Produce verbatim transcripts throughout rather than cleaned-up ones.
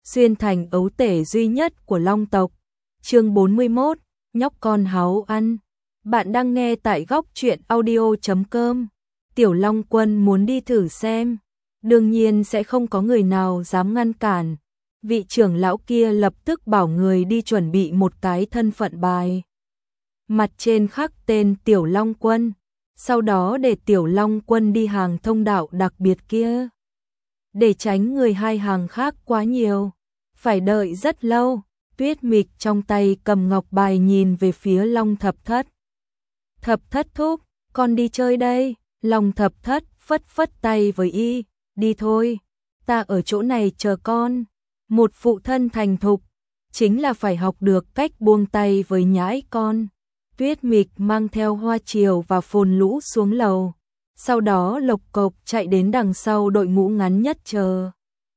xuyên thành ấu tể duy nhất của Long tộc. Chương bốn mươi mốt, nhóc con háo ăn. Bạn đang nghe tại góc truyện audio chấm com. Tiểu Long Quân muốn đi thử xem, đương nhiên sẽ không có người nào dám ngăn cản. Vị trưởng lão kia lập tức bảo người đi chuẩn bị một cái thân phận bài. Mặt trên khắc tên Tiểu Long Quân, sau đó để Tiểu Long Quân đi hàng thông đạo đặc biệt kia. Để tránh người hai hàng khác quá nhiều, phải đợi rất lâu. Tuyết Mịch trong tay cầm ngọc bài nhìn về phía Long Thập Thất. Thập Thất thúc, con đi chơi đây. Long Thập Thất phất phất tay với y, đi thôi, ta ở chỗ này chờ con. Một phụ thân thành thục, chính là phải học được cách buông tay với nhãi con. Tuyết Mịch mang theo Hoa Triều và Phồn Lũ xuống lầu, sau đó lộc cộc chạy đến đằng sau đội ngũ ngắn nhất chờ.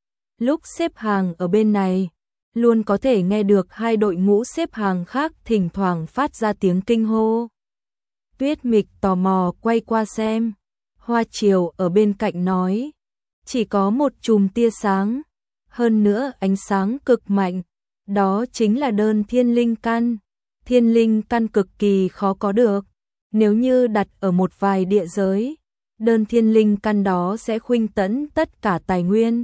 Lúc xếp hàng ở bên này, luôn có thể nghe được hai đội ngũ xếp hàng khác thỉnh thoảng phát ra tiếng kinh hô. Tuyết Mịch tò mò quay qua xem, Hoa Triều ở bên cạnh nói, chỉ có một chùm tia sáng, hơn nữa ánh sáng cực mạnh, đó chính là đơn thiên linh căn. Thiên linh căn cực kỳ khó có được, nếu như đặt ở một vài địa giới, đơn thiên linh căn đó sẽ khuynh tấn tất cả tài nguyên,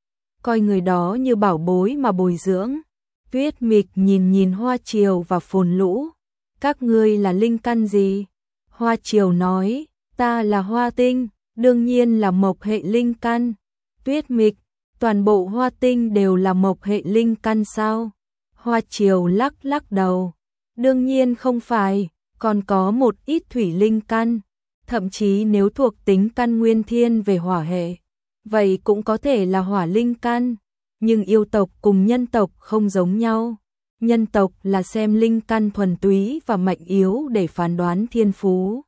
coi người đó như bảo bối mà bồi dưỡng. Tuyết Mịch nhìn nhìn Hoa Triều và Phồn Lũ, các ngươi là linh căn gì? Hoa Triều nói, ta là Hoa Tinh, đương nhiên là mộc hệ linh căn. Tuyết Mịch, toàn bộ Hoa Tinh đều là mộc hệ linh căn sao? Hoa Triều lắc lắc đầu, đương nhiên không phải, còn có một ít thủy linh căn, thậm chí nếu thuộc tính căn nguyên thiên về hỏa hệ, vậy cũng có thể là hỏa linh căn, nhưng yêu tộc cùng nhân tộc không giống nhau. Nhân tộc là xem linh căn thuần túy và mạnh yếu để phán đoán thiên phú.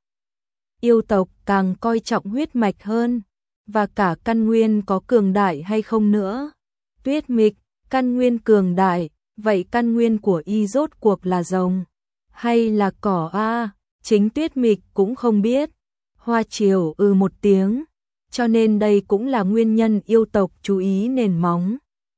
Yêu tộc càng coi trọng huyết mạch hơn, và cả căn nguyên có cường đại hay không nữa. Tuyết Mịch, căn nguyên cường đại, vậy căn nguyên của y rốt cuộc là rồng hay là cỏ a? Chính Tuyết Mịch cũng không biết. Hoa Triều ừ một tiếng, cho nên đây cũng là nguyên nhân yêu tộc chú ý nền móng.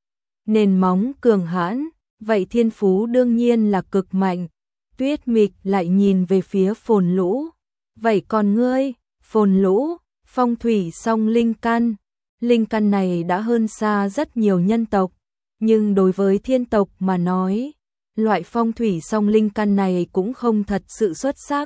Nền móng cường hãn, vậy thiên phú đương nhiên là cực mạnh. Tuyết Mịch lại nhìn về phía Phồn Lũ, vậy còn ngươi? Phồn Lũ, phong thủy song linh căn, linh căn này đã hơn xa rất nhiều nhân tộc, nhưng đối với thiên tộc mà nói, loại phong thủy song linh căn này cũng không thật sự xuất sắc.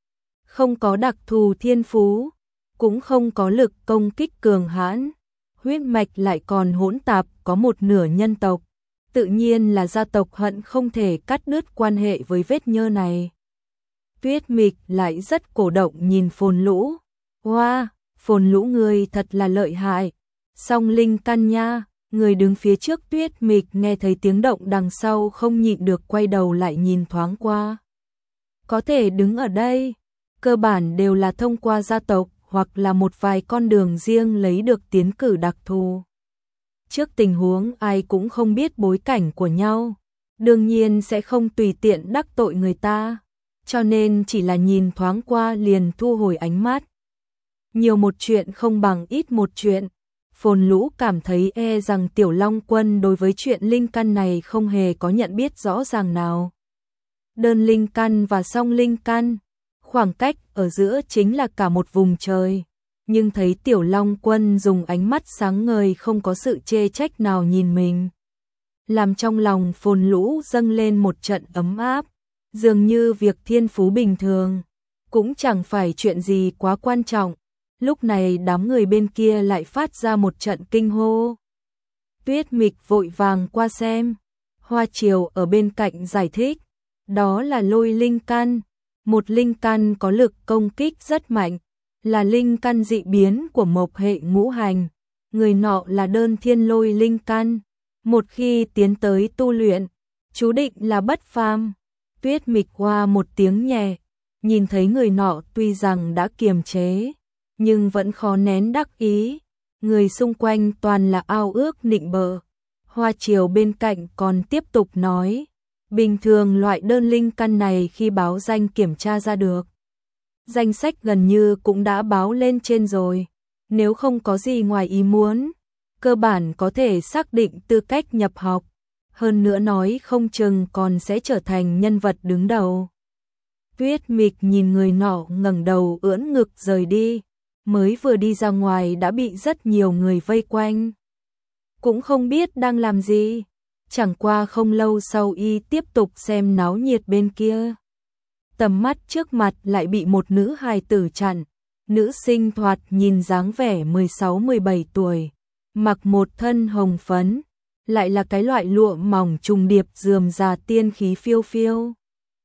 Không có đặc thù thiên phú, cũng không có lực công kích cường hãn, huyết mạch lại còn hỗn tạp có một nửa nhân tộc, tự nhiên là gia tộc hận không thể cắt đứt quan hệ với vết nhơ này. Tuyết Mịch lại rất cổ động nhìn Phồn Lũ, hoa, wow, Phồn Lũ người thật là lợi hại, song linh căn nha. Người đứng phía trước Tuyết Mịch nghe thấy tiếng động đằng sau không nhịn được quay đầu lại nhìn thoáng qua. Có thể đứng ở đây, cơ bản đều là thông qua gia tộc hoặc là một vài con đường riêng lấy được tiến cử đặc thù. Trước tình huống ai cũng không biết bối cảnh của nhau, đương nhiên sẽ không tùy tiện đắc tội người ta, cho nên chỉ là nhìn thoáng qua liền thu hồi ánh mắt. Nhiều một chuyện không bằng ít một chuyện. Phồn Lũ cảm thấy e rằng Tiểu Long Quân đối với chuyện linh căn này không hề có nhận biết rõ ràng nào. Đơn linh căn và song linh căn, khoảng cách ở giữa chính là cả một vùng trời, nhưng thấy Tiểu Long Quân dùng ánh mắt sáng ngời không có sự chê trách nào nhìn mình, làm trong lòng Phồn Lũ dâng lên một trận ấm áp, dường như việc thiên phú bình thường, cũng chẳng phải chuyện gì quá quan trọng. Lúc này đám người bên kia lại phát ra một trận kinh hô. Tuyết Mịch vội vàng qua xem, Hoa Triều ở bên cạnh giải thích, đó là lôi linh căn, một linh căn có lực công kích rất mạnh, là linh căn dị biến của mộc hệ ngũ hành, người nọ là đơn thiên lôi linh căn, một khi tiến tới tu luyện, chú định là bất phàm. Tuyết Mịch hoa một tiếng nhẹ, nhìn thấy người nọ tuy rằng đã kiềm chế, nhưng vẫn khó nén đắc ý, người xung quanh toàn là ao ước nịnh bợ. Hoa Triều bên cạnh còn tiếp tục nói, bình thường loại đơn linh căn này khi báo danh kiểm tra ra được, danh sách gần như cũng đã báo lên trên rồi, nếu không có gì ngoài ý muốn, cơ bản có thể xác định tư cách nhập học, hơn nữa nói không chừng còn sẽ trở thành nhân vật đứng đầu. Tuyết Mịch nhìn người nọ ngẩng đầu ưỡn ngực rời đi, mới vừa đi ra ngoài đã bị rất nhiều người vây quanh. Cũng không biết đang làm gì, chẳng qua không lâu sau y tiếp tục xem náo nhiệt bên kia. Tầm mắt trước mặt lại bị một nữ hài tử chặn, nữ sinh thoạt nhìn dáng vẻ mười sáu mười bảy tuổi, mặc một thân hồng phấn, lại là cái loại lụa mỏng trùng điệp rườm rà tiên khí phiêu phiêu.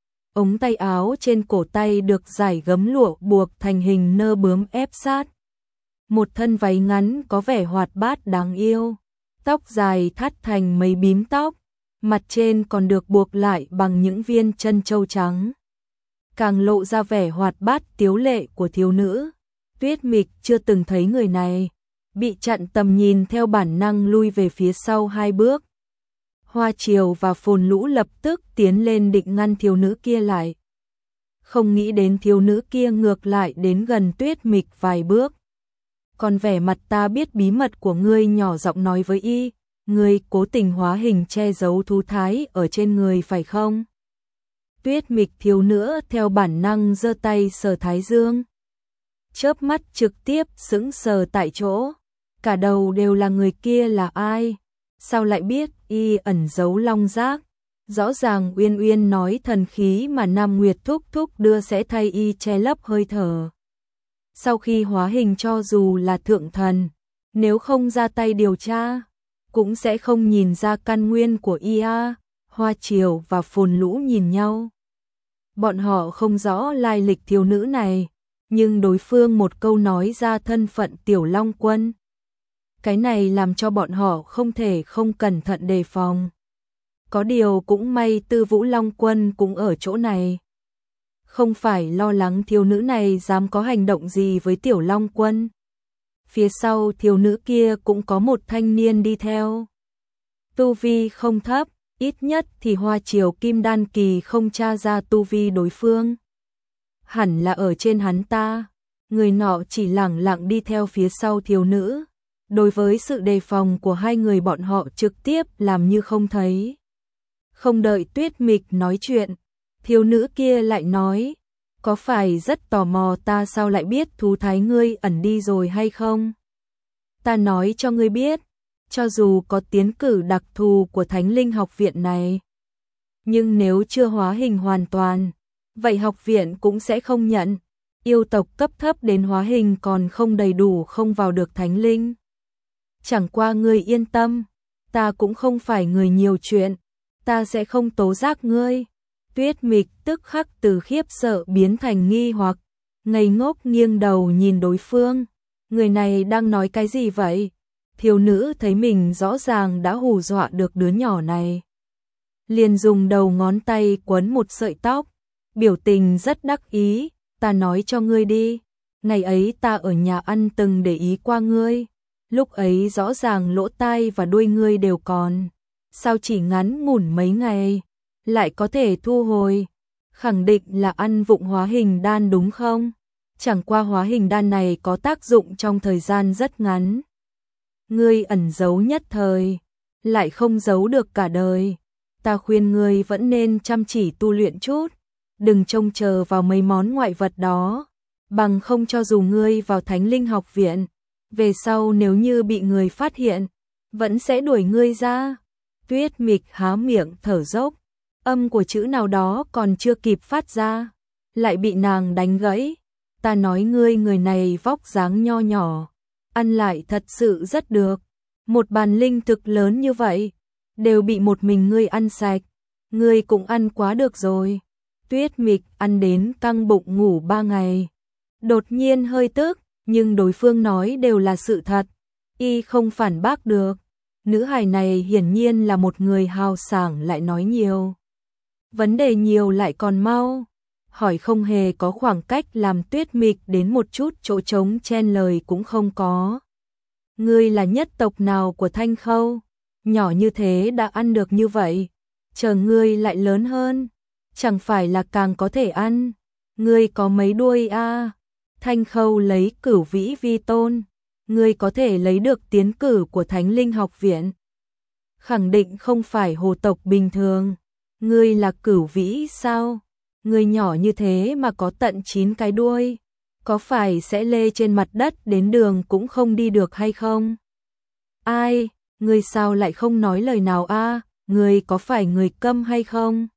Ống tay áo trên cổ tay được dải gấm lụa buộc thành hình nơ bướm ép sát. Một thân váy ngắn có vẻ hoạt bát đáng yêu, tóc dài thắt thành mấy bím tóc, mặt trên còn được buộc lại bằng những viên chân châu trắng. Càng lộ ra vẻ hoạt bát tiếu lệ của thiếu nữ. Tuyết Mịch chưa từng thấy người này, bị chặn tầm nhìn theo bản năng lui về phía sau hai bước. Hoa Triều và Phồn Lũ lập tức tiến lên định ngăn thiếu nữ kia lại. Không nghĩ đến thiếu nữ kia ngược lại đến gần Tuyết Mịch vài bước. Còn vẻ mặt ta biết bí mật của ngươi nhỏ giọng nói với y, ngươi cố tình hóa hình che giấu thú thái ở trên người phải không? Tuyết Mịch thiếu nữa theo bản năng giơ tay sờ thái dương. Chớp mắt trực tiếp sững sờ tại chỗ, cả đầu đều là người kia là ai? Sao lại biết y ẩn giấu long giác? Rõ ràng Uyên Uyên nói thần khí mà Nam Nguyệt thúc thúc đưa sẽ thay y che lấp hơi thở. Sau khi hóa hình cho dù là thượng thần, nếu không ra tay điều tra, cũng sẽ không nhìn ra căn nguyên của y a. Hoa Triều và Phồn Lũ nhìn nhau. Bọn họ không rõ lai lịch thiếu nữ này, nhưng đối phương một câu nói ra thân phận Tiểu Long Quân. Cái này làm cho bọn họ không thể không cẩn thận đề phòng. Có điều cũng may Tư Vũ Long Quân cũng ở chỗ này. Không phải lo lắng thiếu nữ này dám có hành động gì với Tiểu Long Quân. Phía sau thiếu nữ kia cũng có một thanh niên đi theo. Tu vi không thấp, ít nhất thì Hoa Triều Kim Đan Kỳ không tra ra tu vi đối phương. Hẳn là ở trên hắn ta. Người nọ chỉ lẳng lặng đi theo phía sau thiếu nữ. Đối với sự đề phòng của hai người bọn họ trực tiếp làm như không thấy. Không đợi Tuyết Mịch nói chuyện, thiếu nữ kia lại nói, có phải rất tò mò ta sao lại biết thú thái ngươi ẩn đi rồi hay không? Ta nói cho ngươi biết, cho dù có tiến cử đặc thù của Thánh Linh học viện này, nhưng nếu chưa hóa hình hoàn toàn, vậy học viện cũng sẽ không nhận. Yêu tộc cấp thấp đến hóa hình còn không đầy đủ không vào được Thánh Linh. Chẳng qua ngươi yên tâm, ta cũng không phải người nhiều chuyện, ta sẽ không tố giác ngươi. Tuyết Mịch tức khắc từ khiếp sợ biến thành nghi hoặc, ngây ngốc nghiêng đầu nhìn đối phương. Người này đang nói cái gì vậy? Thiếu nữ thấy mình rõ ràng đã hù dọa được đứa nhỏ này. Liền dùng đầu ngón tay quấn một sợi tóc, biểu tình rất đắc ý, ta nói cho ngươi đi, ngày ấy ta ở nhà ăn từng để ý qua ngươi, lúc ấy rõ ràng lỗ tai và đuôi ngươi đều còn, sao chỉ ngắn ngủn mấy ngày, lại có thể thu hồi, khẳng định là ăn vụng hóa hình đan đúng không? Chẳng qua hóa hình đan này có tác dụng trong thời gian rất ngắn. Ngươi ẩn giấu nhất thời, lại không giấu được cả đời. Ta khuyên ngươi vẫn nên chăm chỉ tu luyện chút, đừng trông chờ vào mấy món ngoại vật đó, bằng không cho dù ngươi vào Thánh Linh học viện, về sau nếu như bị người phát hiện, vẫn sẽ đuổi ngươi ra. Tuyết Mịch há miệng thở dốc, âm của chữ nào đó còn chưa kịp phát ra, lại bị nàng đánh gãy. Ta nói ngươi người này vóc dáng nho nhỏ, ăn lại thật sự rất được, một bàn linh thực lớn như vậy, đều bị một mình ngươi ăn sạch, ngươi cũng ăn quá được rồi. Tuyết Mịch ăn đến căng bụng ngủ ba ngày, đột nhiên hơi tức, nhưng đối phương nói đều là sự thật, y không phản bác được. Nữ hài này hiển nhiên là một người hào sảng lại nói nhiều, vấn đề nhiều lại còn mau, hỏi không hề có khoảng cách làm Tuyết Mịch đến một chút chỗ trống chen lời cũng không có. Ngươi là nhất tộc nào của Thanh Khâu? Nhỏ như thế đã ăn được như vậy, chờ ngươi lại lớn hơn, chẳng phải là càng có thể ăn. Ngươi có mấy đuôi a? À? Thanh Khâu lấy Cửu Vĩ vi tôn, ngươi có thể lấy được tiến cử của Thánh Linh học viện. Khẳng định không phải hồ tộc bình thường. Ngươi là Cửu Vĩ sao? Ngươi nhỏ như thế mà có tận chín cái đuôi. Có phải sẽ lê trên mặt đất đến đường cũng không đi được hay không? Ai, ngươi sao lại không nói lời nào a? Ngươi có phải người câm hay không?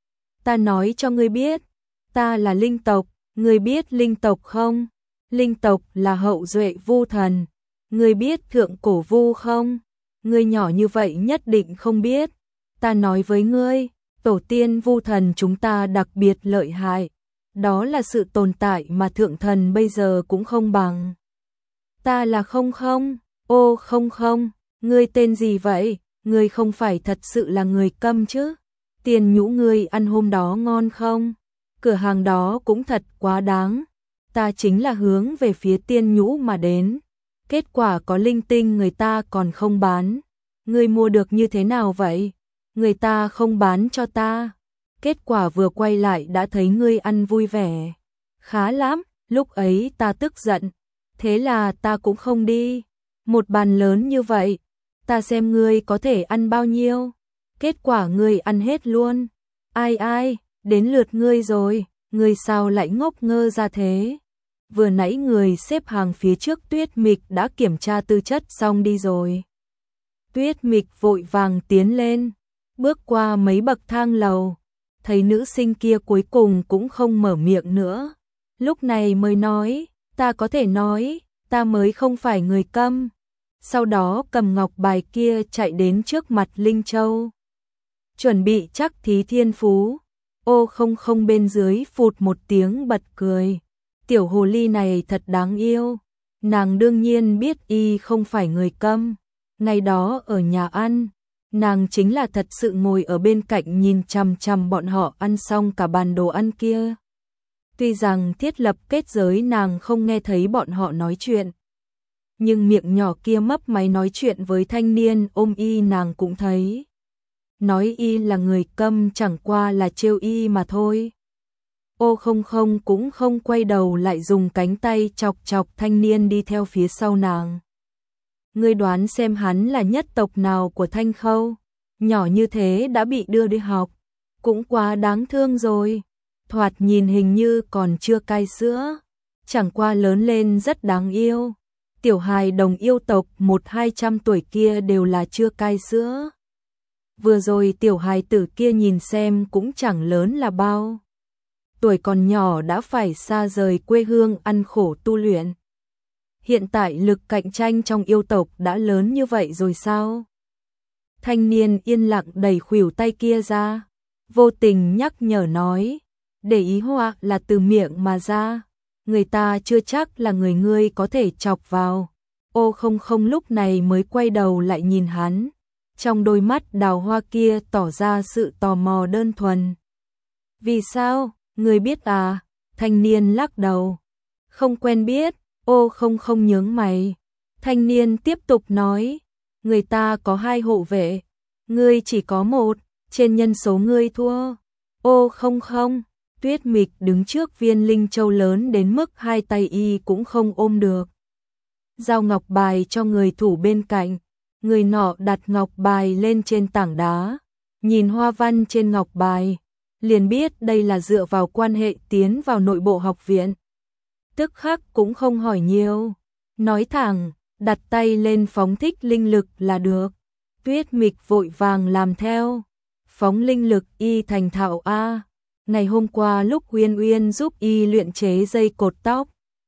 Ta nói cho ngươi biết, ta là linh tộc, ngươi biết linh tộc không? Linh tộc là hậu duệ Vu thần. Ngươi biết thượng cổ Vu không? Ngươi nhỏ như vậy nhất định không biết. Ta nói với ngươi, tổ tiên Vu thần chúng ta đặc biệt lợi hại. Đó là sự tồn tại mà thượng thần bây giờ cũng không bằng. Ta là không không, ô không không, ngươi tên gì vậy? Ngươi không phải thật sự là người câm chứ? Tiền nhũ ngươi ăn hôm đó ngon không? Cửa hàng đó cũng thật quá đáng. Ta chính là hướng về phía tiên nhũ mà đến. Kết quả có linh tinh người ta còn không bán. Ngươi mua được như thế nào vậy? Người ta không bán cho ta. Kết quả vừa quay lại đã thấy ngươi ăn vui vẻ. Khá lắm, lúc ấy ta tức giận. Thế là ta cũng không đi. Một bàn lớn như vậy, ta xem ngươi có thể ăn bao nhiêu. Kết quả ngươi ăn hết luôn. Ai ai, đến lượt ngươi rồi, ngươi sao lại ngốc ngơ ra thế? Vừa nãy người xếp hàng phía trước Tuyết Mịch đã kiểm tra tư chất xong đi rồi. Tuyết Mịch vội vàng tiến lên, bước qua mấy bậc thang lầu, thấy nữ sinh kia cuối cùng cũng không mở miệng nữa. Lúc này mới nói, ta có thể nói, ta mới không phải người câm. Sau đó cầm ngọc bài kia chạy đến trước mặt Linh Châu. Chuẩn bị chắc thí thiên phú. Ô không không bên dưới phụt một tiếng bật cười. Tiểu hồ ly này thật đáng yêu. Nàng đương nhiên biết y không phải người câm. Ngày đó ở nhà ăn, nàng chính là thật sự ngồi ở bên cạnh nhìn chằm chằm bọn họ ăn xong cả bàn đồ ăn kia. Tuy rằng thiết lập kết giới nàng không nghe thấy bọn họ nói chuyện, nhưng miệng nhỏ kia mấp máy nói chuyện với thanh niên ôm y nàng cũng thấy. Nói y là người câm chẳng qua là trêu y mà thôi. Ô không không cũng không quay đầu lại dùng cánh tay chọc chọc thanh niên đi theo phía sau nàng. Ngươi đoán xem hắn là nhất tộc nào của Thanh Khâu? Nhỏ như thế đã bị đưa đi học, cũng quá đáng thương rồi. Thoạt nhìn hình như còn chưa cai sữa, chẳng qua lớn lên rất đáng yêu. Tiểu hài đồng yêu tộc một hai trăm tuổi kia đều là chưa cai sữa. Vừa rồi tiểu hài tử kia nhìn xem cũng chẳng lớn là bao. Tuổi còn nhỏ đã phải xa rời quê hương ăn khổ tu luyện. Hiện tại lực cạnh tranh trong yêu tộc đã lớn như vậy rồi sao? Thanh niên yên lặng đẩy khuỷu tay kia ra, vô tình nhắc nhở nói, để ý hoa là từ miệng mà ra, người ta chưa chắc là người ngươi có thể chọc vào. Ô không không lúc này mới quay đầu lại nhìn hắn, trong đôi mắt đào hoa kia tỏ ra sự tò mò đơn thuần. Vì sao, ngươi biết à? Thanh niên lắc đầu, không quen biết. Ô không không nhướng mày. Thanh niên tiếp tục nói, người ta có hai hộ vệ, ngươi chỉ có một, trên nhân số ngươi thua. Ô không không, Tuyết Mịch đứng trước viên linh châu lớn đến mức hai tay y cũng không ôm được. Giao ngọc bài cho người thủ bên cạnh, người nọ đặt ngọc bài lên trên tảng đá, nhìn hoa văn trên ngọc bài, liền biết đây là dựa vào quan hệ tiến vào nội bộ học viện. Tức khắc cũng không hỏi nhiều, nói thẳng, đặt tay lên phóng thích linh lực là được. Tuyết Mịch vội vàng làm theo, phóng linh lực y thành thạo a. Ngày hôm qua lúc Uyên Uyên giúp y luyện chế dây cột tóc,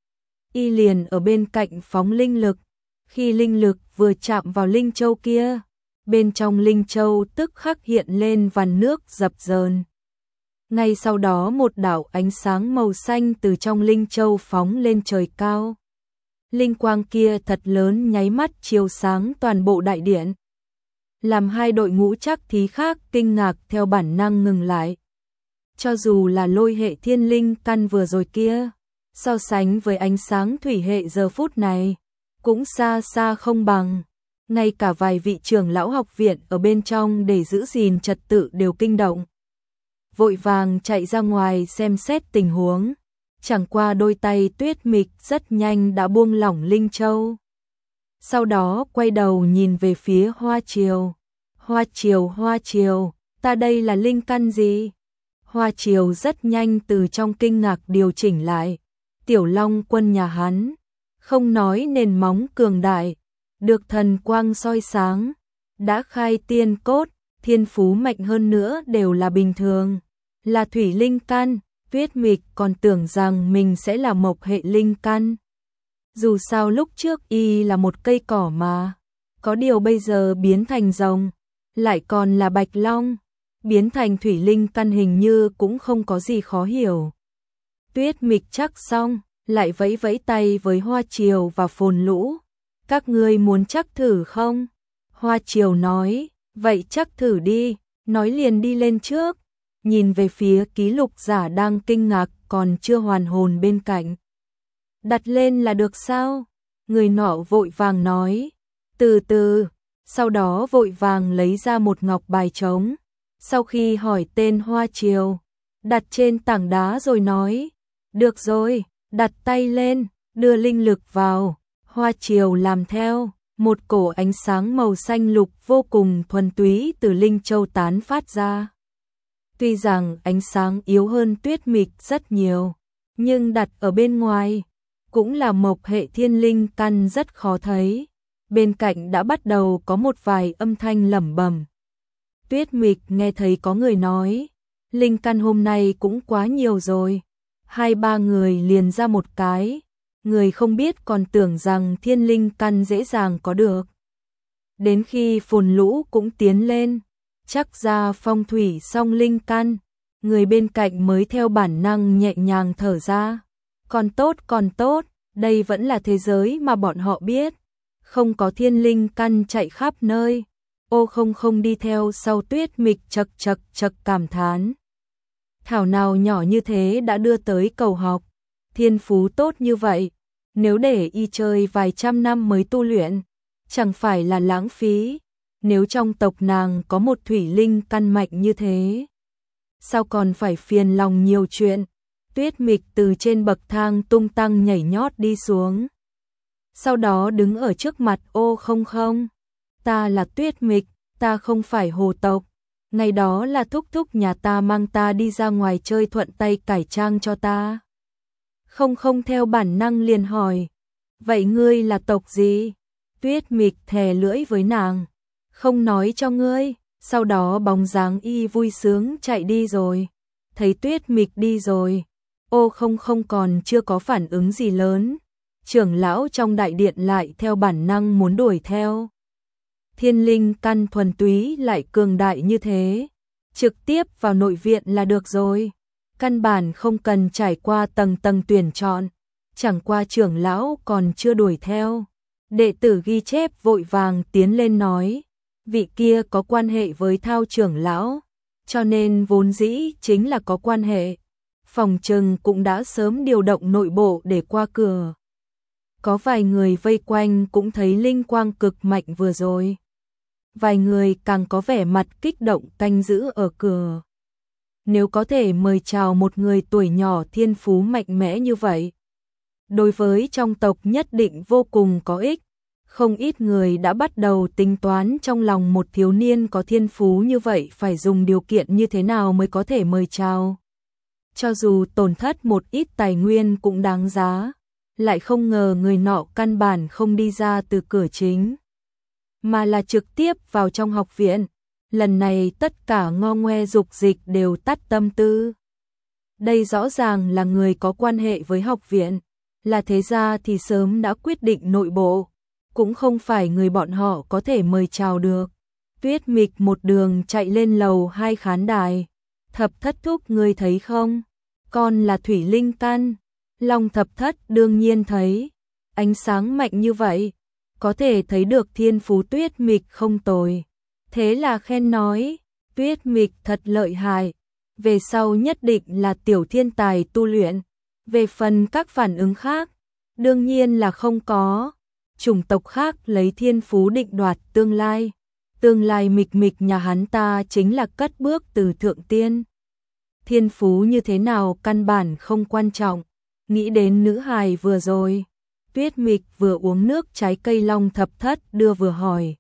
y liền ở bên cạnh phóng linh lực, khi linh lực vừa chạm vào linh châu kia, bên trong linh châu tức khắc hiện lên vằn nước dập dờn. Ngay sau đó một đạo ánh sáng màu xanh từ trong linh châu phóng lên trời cao. Linh quang kia thật lớn nháy mắt chiếu sáng toàn bộ đại điện, làm hai đội ngũ chắc thí khác kinh ngạc theo bản năng ngừng lại. Cho dù là lôi hệ thiên linh căn vừa rồi kia, so sánh với ánh sáng thủy hệ giờ phút này, cũng xa xa không bằng. Ngay cả vài vị trưởng lão học viện ở bên trong để giữ gìn trật tự đều kinh động, vội vàng chạy ra ngoài xem xét tình huống. Chẳng qua đôi tay Tuyết Mịch rất nhanh đã buông lỏng linh châu. sau đó quay đầu nhìn về phía Hoa Triều. Hoa Triều, Hoa Triều, ta đây là linh căn gì? Hoa Triều rất nhanh từ trong kinh ngạc điều chỉnh lại. Tiểu Long Quân nhà hắn, không nói nền móng cường đại, được thần quang soi sáng, đã khai tiên cốt, thiên phú mạnh hơn nữa đều là bình thường, là thủy linh căn. Tuyết Mịch còn tưởng rằng mình sẽ là mộc hệ linh căn. Dù sao lúc trước y là một cây cỏ mà, có điều bây giờ biến thành rồng, lại còn là bạch long, biến thành thủy linh căn hình như cũng không có gì khó hiểu. Tuyết Mịch chắc xong, lại vẫy vẫy tay với Hoa Triều và Phồn Lũ. Các ngươi muốn chắc thử không? Hoa Triều nói, vậy chắc thử đi, nói liền đi lên trước, nhìn về phía ký lục giả đang kinh ngạc còn chưa hoàn hồn bên cạnh. Đặt lên là được sao? Người nọ vội vàng nói, từ từ, sau đó vội vàng lấy ra một ngọc bài trống. Sau khi hỏi tên Hoa Triều, đặt trên tảng đá rồi nói, được rồi, đặt tay lên, đưa linh lực vào. Hoa Triều làm theo, một cổ ánh sáng màu xanh lục vô cùng thuần túy từ linh châu tán phát ra. Tuy rằng ánh sáng yếu hơn Tuyết Mịch rất nhiều, nhưng đặt ở bên ngoài, cũng là mộc hệ thiên linh căn rất khó thấy. Bên cạnh đã bắt đầu có một vài âm thanh lẩm bẩm. Tuyết Mịch nghe thấy có người nói, linh căn hôm nay cũng quá nhiều rồi. Hai ba người liền ra một cái, người không biết còn tưởng rằng thiên linh căn dễ dàng có được. Đến khi Phồn Lũ cũng tiến lên, chắc ra phong thủy song linh căn, người bên cạnh mới theo bản năng nhẹ nhàng thở ra. Còn tốt, còn tốt, đây vẫn là thế giới mà bọn họ biết, không có thiên linh căn chạy khắp nơi. Ô không không đi theo sau Tuyết Mịch chật chật chật cảm thán. Thảo nào nhỏ như thế đã đưa tới cầu học, thiên phú tốt như vậy, nếu để y chơi vài trăm năm mới tu luyện, chẳng phải là lãng phí. Nếu trong tộc nàng có một thủy linh căn mạnh như thế, sao còn phải phiền lòng nhiều chuyện. Tuyết Mịch từ trên bậc thang tung tăng nhảy nhót đi xuống, sau đó đứng ở trước mặt Ô không không. Ta là Tuyết Mịch, ta không phải hồ tộc. Ngày đó là thúc thúc nhà ta mang ta đi ra ngoài chơi thuận tay cải trang cho ta. Không không theo bản năng liền hỏi, vậy ngươi là tộc gì? Tuyết Mịch thè lưỡi với nàng, không nói cho ngươi. Sau đó bóng dáng y vui sướng chạy đi rồi. Thấy Tuyết Mịch đi rồi, Ô không không còn chưa có phản ứng gì lớn. Trưởng lão trong đại điện lại theo bản năng muốn đuổi theo. Thiên linh căn thuần túy lại cường đại như thế, trực tiếp vào nội viện là được rồi, căn bản không cần trải qua tầng tầng tuyển chọn. Chẳng qua trưởng lão còn chưa đuổi theo, đệ tử ghi chép vội vàng tiến lên nói, vị kia có quan hệ với Thao trưởng lão, cho nên vốn dĩ chính là có quan hệ, phòng trừng cũng đã sớm điều động nội bộ để qua cửa. Có vài người vây quanh cũng thấy linh quang cực mạnh vừa rồi, vài người càng có vẻ mặt kích động canh giữ ở cửa. Nếu có thể mời chào một người tuổi nhỏ thiên phú mạnh mẽ như vậy, đối với trong tộc nhất định vô cùng có ích. Không ít người đã bắt đầu tính toán trong lòng một thiếu niên có thiên phú như vậy phải dùng điều kiện như thế nào mới có thể mời chào. Cho dù tổn thất một ít tài nguyên cũng đáng giá, lại không ngờ người nọ căn bản không đi ra từ cửa chính, mà là trực tiếp vào trong học viện. Lần này tất cả ngo ngoe dục dịch đều tắt tâm tư. Đây rõ ràng là người có quan hệ với học viện, là thế gia thì sớm đã quyết định nội bộ, cũng không phải người bọn họ có thể mời chào được. Tuyết Mịch một đường chạy lên lầu hai khán đài. Thập thất thúc ngươi thấy không? Con là thủy linh căn. Long thập thất đương nhiên thấy. Ánh sáng mạnh như vậy, có thể thấy được thiên phú Tuyết Mịch không tồi. Thế là khen nói, Tuyết Mịch thật lợi hại, về sau nhất định là tiểu thiên tài tu luyện. Về phần các phản ứng khác, đương nhiên là không có. Chủng tộc khác lấy thiên phú định đoạt tương lai. Tương lai Mịch Mịch nhà hắn ta chính là cất bước từ thượng tiên. Thiên phú như thế nào căn bản không quan trọng. Nghĩ đến nữ hài vừa rồi, Tuyết Mịch vừa uống nước trái cây long thập thất đưa vừa hỏi.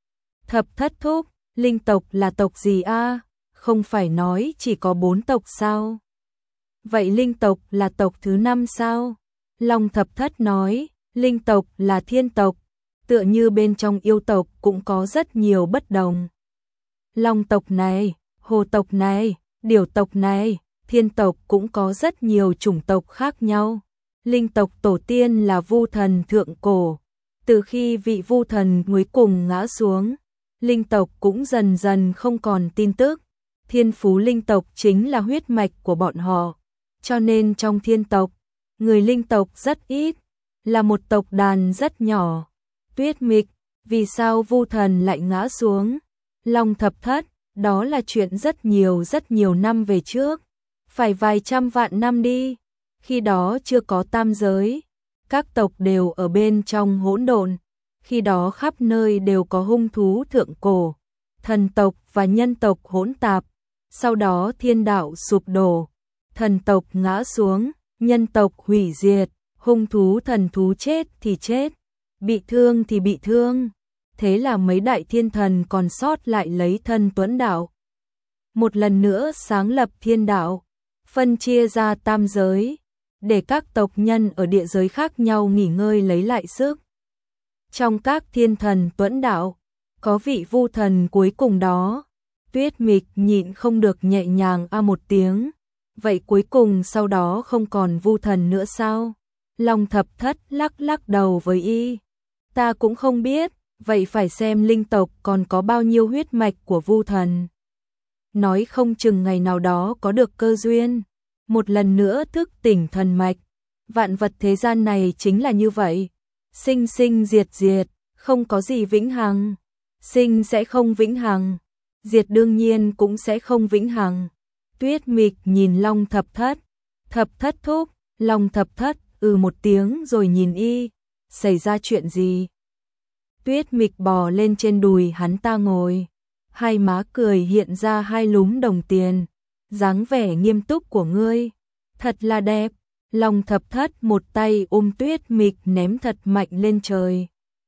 Thập thất thúc, linh tộc là tộc gì a? Không phải nói chỉ có bốn tộc sao? Vậy linh tộc là tộc thứ năm sao? Long thập thất nói, linh tộc là thiên tộc, tựa như bên trong yêu tộc cũng có rất nhiều bất đồng. Long tộc này, hồ tộc này, điểu tộc này, thiên tộc cũng có rất nhiều chủng tộc khác nhau. Linh tộc tổ tiên là Vu thần thượng cổ, từ khi vị Vu thần cuối cùng ngã xuống, linh tộc cũng dần dần không còn tin tức. Thiên phú linh tộc chính là huyết mạch của bọn họ, cho nên trong thiên tộc, người linh tộc rất ít, là một tộc đàn rất nhỏ. Tuyết Mịch, vì sao Vu thần lại ngã xuống? Long thập thất, đó là chuyện rất nhiều rất nhiều năm về trước, phải vài trăm vạn năm đi. Khi đó chưa có tam giới, các tộc đều ở bên trong hỗn độn, khi đó khắp nơi đều có hung thú thượng cổ, thần tộc và nhân tộc hỗn tạp. Sau đó thiên đạo sụp đổ, thần tộc ngã xuống, nhân tộc hủy diệt, hung thú thần thú chết thì chết, bị thương thì bị thương. Thế là mấy đại thiên thần còn sót lại lấy thân tuẫn đạo, một lần nữa sáng lập thiên đạo, phân chia ra tam giới, để các tộc nhân ở địa giới khác nhau nghỉ ngơi lấy lại sức. Trong các thiên thần tuẫn đạo, có vị Vu thần cuối cùng đó. Tuyết Mịch nhịn không được nhẹ nhàng a một tiếng. Vậy cuối cùng sau đó không còn Vu thần nữa sao? Long thập thất lắc lắc đầu với y. Ta cũng không biết, vậy phải xem linh tộc còn có bao nhiêu huyết mạch của Vu thần. Nói không chừng ngày nào đó có được cơ duyên, một lần nữa thức tỉnh thần mạch. Vạn vật thế gian này chính là như vậy, sinh sinh diệt diệt, không có gì vĩnh hằng. Sinh sẽ không vĩnh hằng, diệt đương nhiên cũng sẽ không vĩnh hằng. Tuyết Mịch nhìn Long thập thất, thập thất thúc. Long thập thất ừ một tiếng rồi nhìn y, xảy ra chuyện gì? Tuyết Mịch bò lên trên đùi hắn ta ngồi, hai má cười hiện ra hai lúm đồng tiền. Dáng vẻ nghiêm túc của ngươi thật là đẹp. Long thập thất một tay ôm Tuyết Mịch ném thật mạnh lên trời,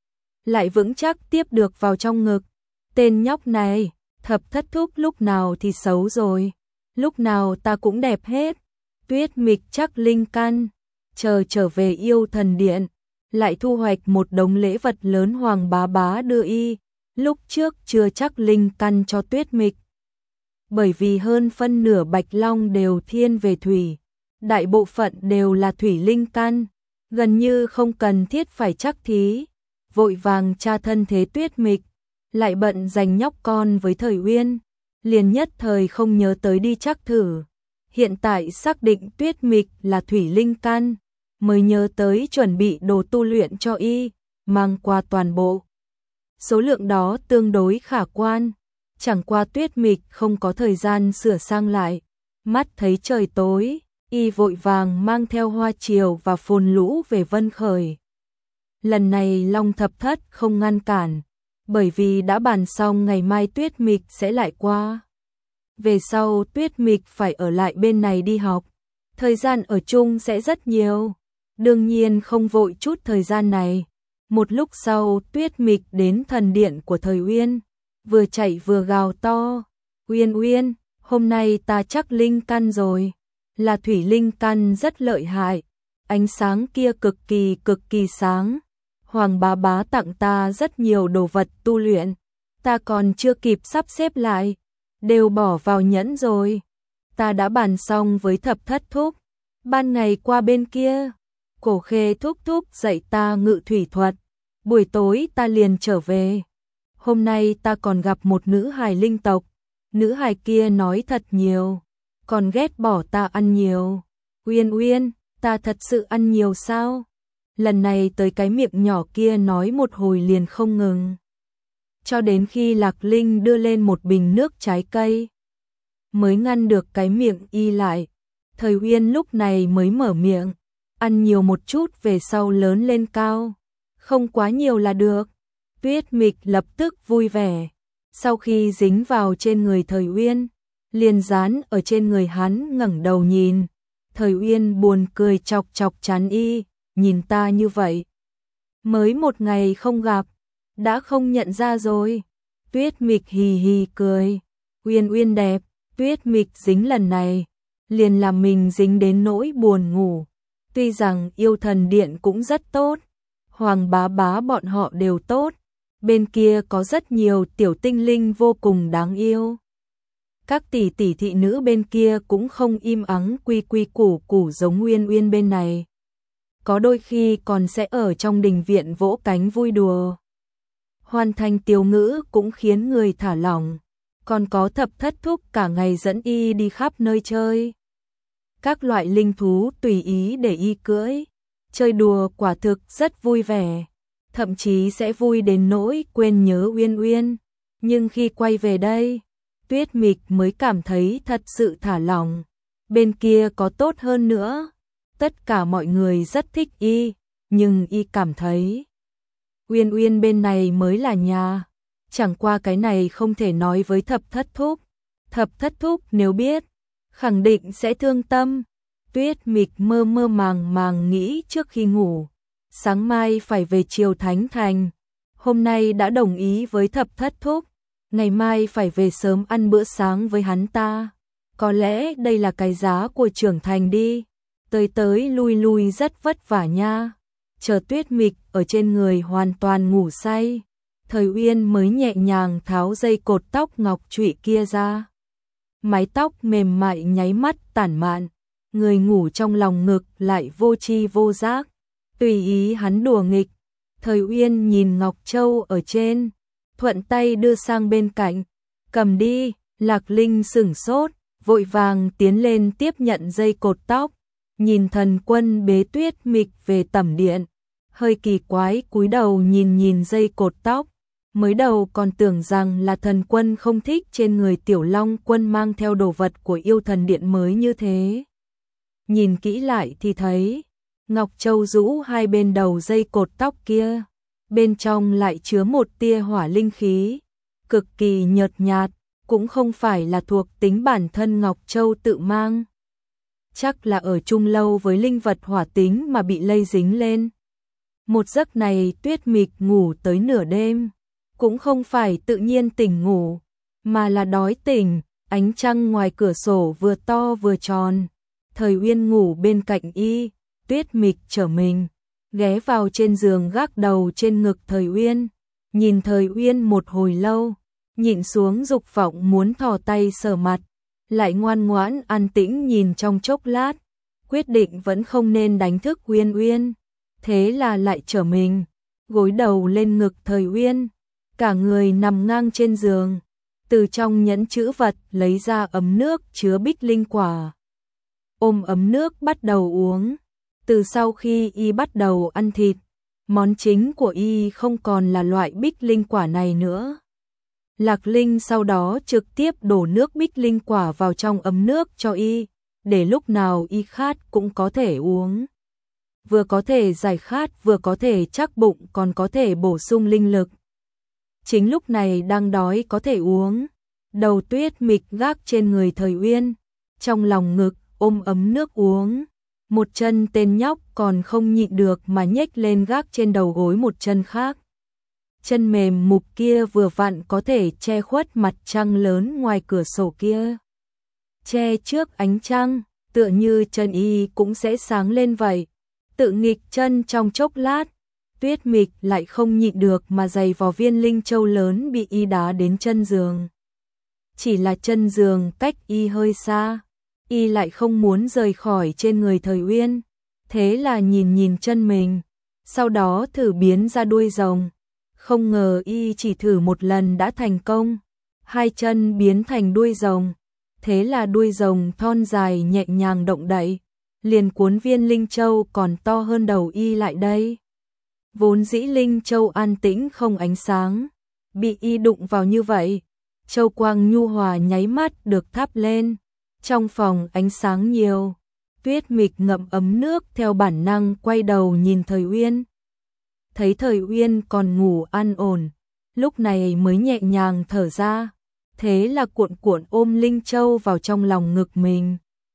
lại vững chắc tiếp được vào trong ngực. Tên nhóc này, thập thất thúc lúc nào thì xấu rồi, lúc nào ta cũng đẹp hết. Tuyết Mịch chắc linh căn, chờ trở về yêu thần điện, lại thu hoạch một đống lễ vật lớn Hoàng bá bá đưa y, lúc trước chưa chắc linh căn cho Tuyết Mịch. Bởi vì hơn phân nửa Bạch Long đều thiên về thủy, đại bộ phận đều là thủy linh căn, gần như không cần thiết phải chắc thí. Vội vàng tra thân thế Tuyết Mịch, lại bận giành nhóc con với Thời Uyên, liền nhất thời không nhớ tới đi chắc thử. Hiện tại xác định Tuyết Mịch là thủy linh căn, mới nhớ tới chuẩn bị đồ tu luyện cho y, mang qua toàn bộ. Số lượng đó tương đối khả quan, chẳng qua Tuyết Mịch không có thời gian sửa sang lại. Mắt thấy trời tối, y vội vàng mang theo hoa triều và phồn lũ về Vân Khởi. Lần này Long thập thất không ngăn cản, bởi vì đã bàn xong ngày mai Tuyết Mịch sẽ lại qua. Về sau Tuyết Mịch phải ở lại bên này đi học, thời gian ở chung sẽ rất nhiều, đương nhiên không vội chút thời gian này. Một lúc sau Tuyết Mịch đến thần điện của Thời Uyên, vừa chạy vừa gào to, Uyên Uyên, hôm nay ta chắc linh căn rồi, là thủy linh căn rất lợi hại, ánh sáng kia cực kỳ cực kỳ sáng. Hoàng bá bá tặng ta rất nhiều đồ vật tu luyện, ta còn chưa kịp sắp xếp lại, đều bỏ vào nhẫn rồi. Ta đã bàn xong với thập thất thúc, ban ngày qua bên kia, Cổ Khê thúc thúc dạy ta ngự thủy thuật, buổi tối ta liền trở về. Hôm nay ta còn gặp một nữ hài linh tộc, nữ hài kia nói thật nhiều, còn ghét bỏ ta ăn nhiều. Uyên Uyên, ta thật sự ăn nhiều sao? Lần này tới cái miệng nhỏ kia nói một hồi liền không ngừng, cho đến khi Lạc Linh đưa lên một bình nước trái cây, mới ngăn được cái miệng y lại. Thời Uyên lúc này mới mở miệng, ăn nhiều một chút về sau lớn lên cao, không quá nhiều là được. Tuyết Mịch lập tức vui vẻ, sau khi dính vào trên người Thời Uyên, liền dán ở trên người hắn ngẩng đầu nhìn. Thời Uyên buồn cười chọc chọc trán y, nhìn ta như vậy, Mới một ngày không gặp, đã không nhận ra rồi. Tuyết Mịch hì hì cười. Uyên Uyên đẹp, Tuyết Mịch dính lần này, liền làm mình dính đến nỗi buồn ngủ. Tuy rằng yêu thần điện cũng rất tốt, Hoàng bá bá bọn họ đều tốt, bên kia có rất nhiều tiểu tinh linh vô cùng đáng yêu. Các tỷ tỷ thị nữ bên kia cũng không im ắng quy quy củ củ giống Uyên Uyên bên này. Có đôi khi còn sẽ ở trong đình viện vỗ cánh vui đùa. Hoàn thành tiểu ngữ cũng khiến người thả lỏng, còn có thập thất thúc cả ngày dẫn y đi khắp nơi chơi. Các loại linh thú tùy ý để y cưỡi, chơi đùa quả thực rất vui vẻ, thậm chí sẽ vui đến nỗi quên nhớ Uyên Uyên. Nhưng khi quay về đây, Tuyết Mịch mới cảm thấy thật sự thả lỏng, bên kia có tốt hơn nữa. Tất cả mọi người rất thích y, nhưng y cảm thấy Uyên Uyên bên này mới là nhà. Chẳng qua cái này không thể nói với thập thất thúc. Thập thất thúc nếu biết, khẳng định sẽ thương tâm. Tuyết Mịch mơ mơ màng màng nghĩ trước khi ngủ, sáng mai phải về Triều Thánh Thành. Hôm nay đã đồng ý với thập thất thúc, ngày mai phải về sớm ăn bữa sáng với hắn ta. Có lẽ đây là cái giá của trưởng thành đi. Tới tới lui lui rất vất vả nha. Chờ Tuyết Mịch ở trên người hoàn toàn ngủ say, Thời Uyên mới nhẹ nhàng tháo dây cột tóc ngọc trụy kia ra. Mái tóc mềm mại nháy mắt tản mạn, người ngủ trong lòng ngực lại vô tri vô giác, tùy ý hắn đùa nghịch. Thời Uyên nhìn Ngọc Châu ở trên, thuận tay đưa sang bên cạnh, cầm đi. Lạc Linh sửng sốt, vội vàng tiến lên tiếp nhận dây cột tóc, nhìn Thần Quân bế Tuyết Mịch về tẩm điện, hơi kỳ quái cúi đầu nhìn nhìn dây cột tóc. Mới đầu còn tưởng rằng là Thần Quân không thích trên người Tiểu Long Quân mang theo đồ vật của yêu thần điện mới như thế. Nhìn kỹ lại thì thấy Ngọc Châu rũ hai bên đầu dây cột tóc kia, bên trong lại chứa một tia hỏa linh khí, cực kỳ nhợt nhạt, cũng không phải là thuộc tính bản thân Ngọc Châu tự mang. Chắc là ở chung lâu với linh vật hỏa tính mà bị lây dính lên. Một giấc này Tuyết Mịch ngủ tới nửa đêm, cũng không phải tự nhiên tỉnh ngủ, mà là đói tỉnh. Ánh trăng ngoài cửa sổ vừa to vừa tròn. Thời Uyên ngủ bên cạnh y, Tuyết Mịch trở mình, ghé vào trên giường gác đầu trên ngực Thời Uyên, nhìn Thời Uyên một hồi lâu, nhịn xuống dục vọng muốn thò tay sờ mặt, lại ngoan ngoãn an tĩnh nhìn trong chốc lát, quyết định vẫn không nên đánh thức Uyên Uyên, thế là lại trở mình, gối đầu lên ngực Thời Uyên, cả người nằm ngang trên giường, từ trong nhẫn trữ vật lấy ra ấm nước chứa bích linh quả. Ôm ấm nước bắt đầu uống. Từ sau khi y bắt đầu ăn thịt, món chính của y không còn là loại bích linh quả này nữa. Lạc Linh sau đó trực tiếp đổ nước bích linh quả vào trong ấm nước cho y, để lúc nào y khát cũng có thể uống. Vừa có thể giải khát, vừa có thể chắc bụng, còn có thể bổ sung linh lực. Chính lúc này đang đói có thể uống. Đầu Tuyết Mịch gác trên người Thời Uyên, trong lòng ngực ôm ấm nước uống. Một chân tên nhóc còn không nhịn được mà nhếch lên gác trên đầu gối một chân khác. Chân mềm mục kia vừa vặn có thể che khuất mặt trăng lớn ngoài cửa sổ kia. Che trước ánh trăng, tựa như chân y cũng sẽ sáng lên vậy. Tự nghịch chân trong chốc lát, Tuyết Mịch lại không nhịn được mà giày vò viên linh châu lớn bị y đá đến chân giường. Chỉ là chân giường cách y hơi xa, y lại không muốn rời khỏi trên người Thời Uyên, thế là nhìn nhìn chân mình, sau đó thử biến ra đuôi rồng. Không ngờ y chỉ thử một lần đã thành công, hai chân biến thành đuôi rồng, thế là đuôi rồng thon dài nhẹ nhàng động đậy, liền cuốn viên linh châu còn to hơn đầu y lại đây. Vốn dĩ linh châu an tĩnh không ánh sáng, bị y đụng vào như vậy, châu quang nhu hòa nháy mắt được thắp lên. Trong phòng ánh sáng nhiều, Tuyết Mịch ngậm ấm nước theo bản năng quay đầu nhìn Thời Uyên. Thấy Thời Uyên còn ngủ an ổn, lúc này mới nhẹ nhàng thở ra, thế là cuộn cuộn ôm linh châu vào trong lòng ngực mình.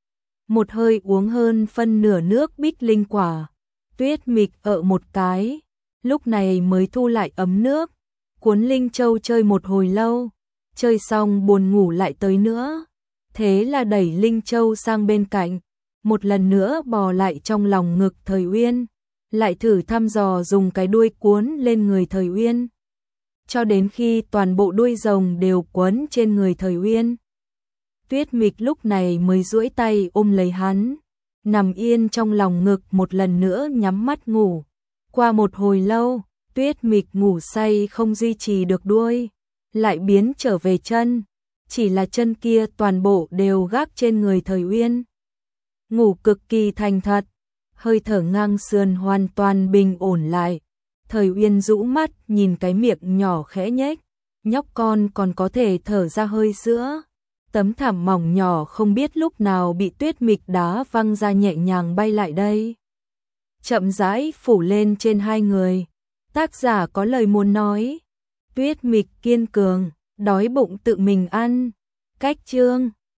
Một hơi uống hơn phân nửa nước bích linh quả, Tuyết Mịch ợ một cái, lúc này mới thu lại ấm nước, cuốn Linh Châu chơi một hồi lâu, chơi xong buồn ngủ lại tới nữa. Thế là đẩy Linh Châu sang bên cạnh, một lần nữa bò lại trong lòng ngực Thời Uyên, lại thử thăm dò dùng cái đuôi cuốn lên người Thời Uyên, cho đến khi toàn bộ đuôi rồng đều quấn trên người Thời Uyên. Tuyết Mịch lúc này mới duỗi tay ôm lấy hắn, nằm yên trong lòng ngực một lần nữa nhắm mắt ngủ. Qua một hồi lâu, Tuyết Mịch ngủ say không duy trì được đuôi, lại biến trở về chân, chỉ là chân kia toàn bộ đều gác trên người Thời Uyên. Ngủ cực kỳ thành thật, hơi thở ngang sườn hoàn toàn bình ổn lại. Thời Uyên rũ mắt nhìn cái miệng nhỏ khẽ nhếch, nhóc con còn có thể thở ra hơi sữa. Tấm thảm mỏng nhỏ không biết lúc nào bị Tuyết Mịch đá văng ra nhẹ nhàng bay lại đây, chậm rãi phủ lên trên hai người. Tác giả có lời muốn nói. Tuyết Mịch kiên cường, đói bụng tự mình ăn. Cách chương